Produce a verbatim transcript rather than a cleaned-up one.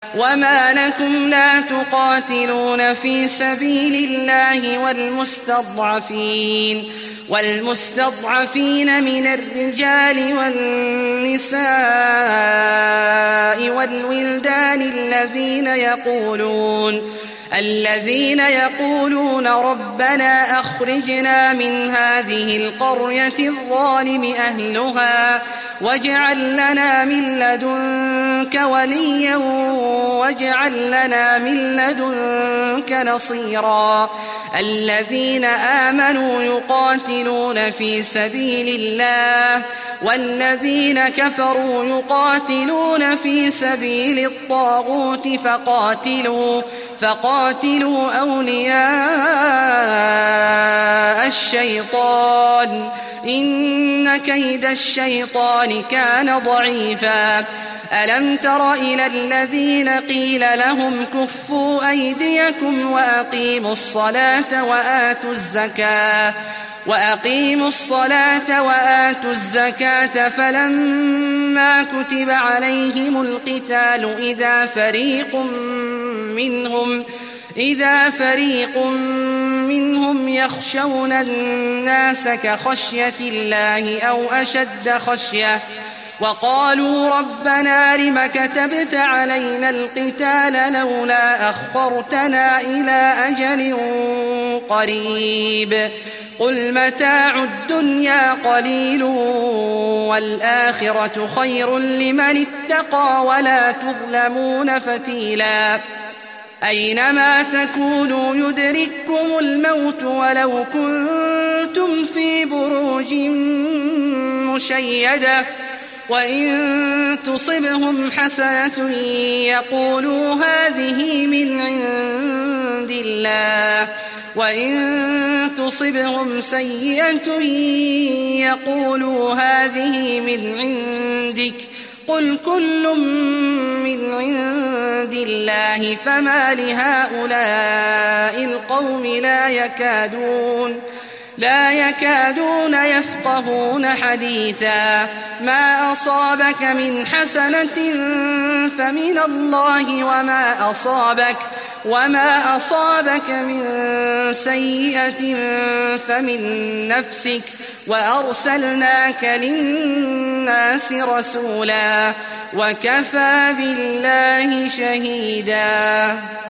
وما لكم لا تقاتلون في سبيل الله والمستضعفين والمستضعفين من الرجال والنساء والولدان الذين يقولون الذين يقولون ربنا أخرجنا من هذه القرية الظالم أهلها واجعل لنا من لدنك وليا واجعل لنا من لدنك نصيرا الذين آمنوا يقاتلون في سبيل الله والذين كفروا يقاتلون في سبيل الطاغوت فقاتلوا فقاتلوا أولياء الشيطان إن كيد الشيطان كان ضعيفا ألم تر إلى الذين قيل لهم كفوا أيديكم وأقيموا الصلاة وآتوا الزكاة وأقيموا الصلاة وآتوا الزكاة فلما كتب عليهم القتال إذا فريق منهم إذا فريق منهم يخشون الناس كخشية الله أو أشد خشية وقالوا ربنا لم كتبت علينا القتال لولا أخرتنا إلى أجل قريب قل متاع الدنيا قليل والآخرة خير لمن اتقى ولا تظلمون فتيلا أينما تكونوا يدرككم الموت ولو كنتم في بروج مشيدة وإن تصبهم حسنة يقولوا هذه من عند الله وإن تصبهم سيئة يقولوا هذه من عندك قل كل من عند الله فما لهؤلاء القوم لا يكادون لا يكادون يفقهون حديثا ما أصابك من حسنة فمن الله وما أصابك وما أصابك من سيئة فمن نفسك وأرسلناك للناس رسولا وكفى بالله شهيدا.